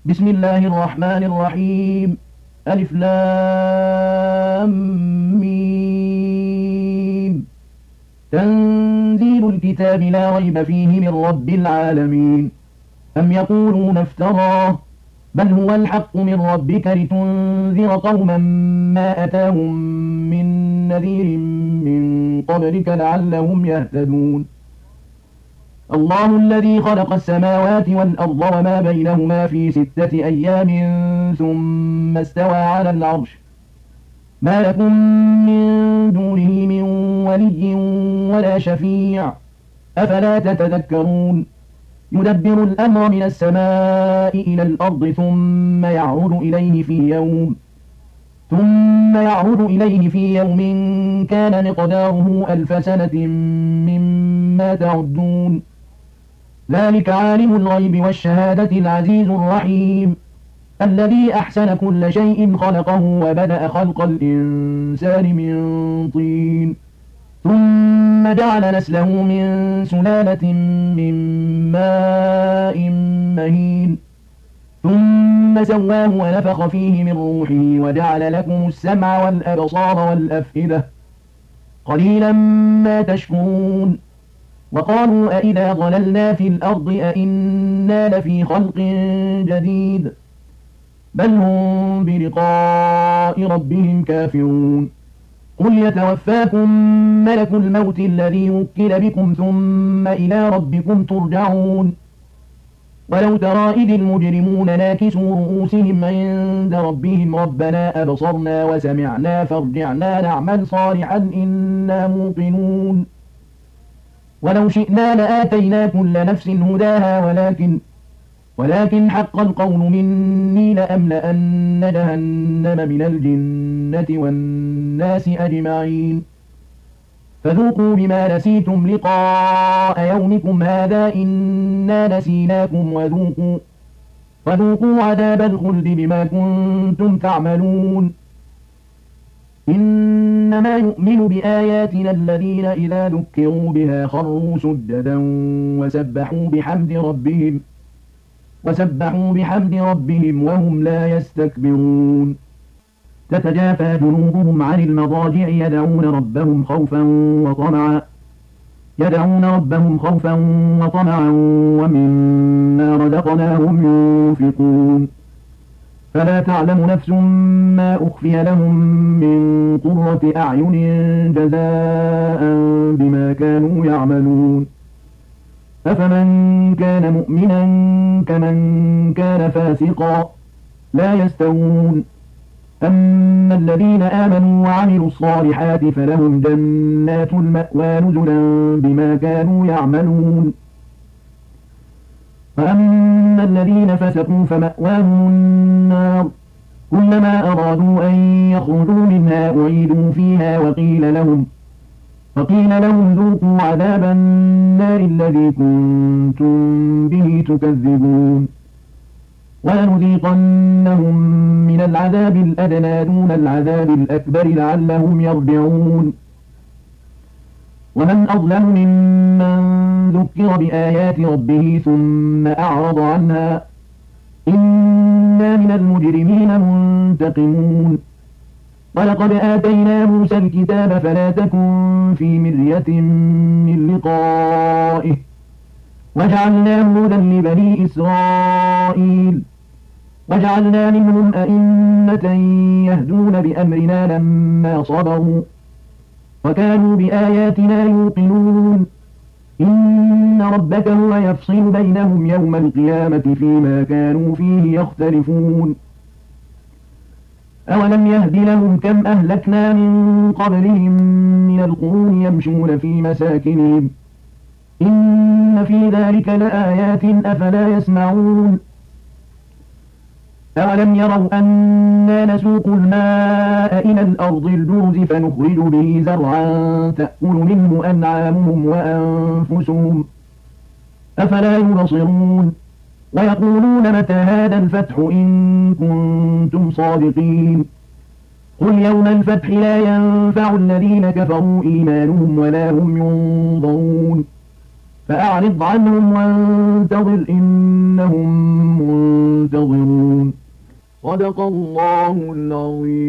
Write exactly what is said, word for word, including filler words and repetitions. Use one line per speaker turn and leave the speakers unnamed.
بسم الله الرحمن الرحيم. ألف لام ميم. تنزيل الكتاب لا ريب فيه من رب العالمين. أم يقولون افتراه، بل هو الحق من ربك لتنذر قوما ما أتاهم من نذير من قبلك لعلهم يهتدون. الله الذي خلق السماوات والأرض وما بينهما في ستة أيام ثم استوى على العرش، ما لكم من دونه من ولي ولا شفيع، أفلا تتذكرون. يدبر الأمر من السماء إلى الأرض ثم يعرض إليه في يوم ثم يعرض إليه في يوم كان مقداره ألف سنة مما تعدون. ذلك عالم الغيب والشهادة العزيز الرحيم، الذي أحسن كل شيء خلقه وبدأ خلق الإنسان من طين، ثم جعل نسله من سلالة من ماء مهين، ثم سواه ونفخ فيه من روحه وجعل لكم السمع والأبصار والأفئدة، قليلا ما تشكرون. وقالوا أئذا ضللنا في الأرض أئنا لفي خلق جديد، بل هم بلقاء ربهم كافرون. قل يتوفاكم ملك الموت الذي وكل بكم ثم إلى ربكم ترجعون. ولو ترى إذ المجرمون ناكسوا رؤوسهم عند ربهم ربنا أبصرنا وسمعنا فارجعنا نعمل صالحا إنا موقنون. ولو شئنا لآتينا كل نفس هداها ولكن ولكن حق القول مني لأملأن جهنم من الجنة والناس أجمعين. فذوقوا بما نسيتم لقاء يومكم هذا إنا نسيناكم وذوقوا وذوقوا عذاب الخلد بما كنتم تعملون. إنما يؤمن بآياتنا الذين إذا ذكروا بها خروا سجدا وسبحوا بحمد ربهم وسبحوا بحمد ربهم وهم لا يستكبرون. تتجافى جنوبهم عن المضاجع يدعون ربهم خوفا وطمعا يدعون ربهم خوفا وطمعا ومما رزقناهم ينفقون. فلا تعلم نفس ما أخفي لهم من قرة أعين جزاء بما كانوا يعملون. أفمن كان مؤمنا كمن كان فاسقا لا يستوون. أما الذين آمنوا وعملوا الصالحات فلهم جنات المأوى نزلا بما كانوا يعملون. فأما الذين فسقوا فمأواهم النار كلما أرادوا أن يخرجوا منها أعيدوا فيها وقيل لهم وقيل لهم ذوقوا عذاب النار الذي كنتم به تكذبون. ولنذيقنهم من العذاب الأدنى دون العذاب الأكبر لعلهم يرجعون. ومن أظلم ممن ذكر بآيات ربه ثم أعرض عنها إنا من المجرمين منتقمون. ولقد آتينا موسى الكتاب فلا تكن في مرية من لقائه وجعلناه هدى لبني إسرائيل وجعلنا منهم أئمة يهدون بأمرنا لما صبروا وكانوا بآياتنا يوقنون. إن ربك هو يفصل بينهم يوم القيامة فيما كانوا فيه يختلفون. أولم يهد لهم كم أهلكنا من قبلهم من القرون يمشون في مساكنهم إن في ذلك لآيات أفلا يسمعون. أولم يروا أنا نسوق الماء إلى الأرض الجرز فنخرج به زرعا تأكل منه أنعامهم وأنفسهم أفلا يبصرون. ويقولون متى هذا الفتح إن كنتم صادقين. قل يوم الفتح لا ينفع الذين كفروا إيمانهم ولا هم ينظرون. فأعرض عنهم وانتظر إنهم منتظرون. صدق الله العظيم.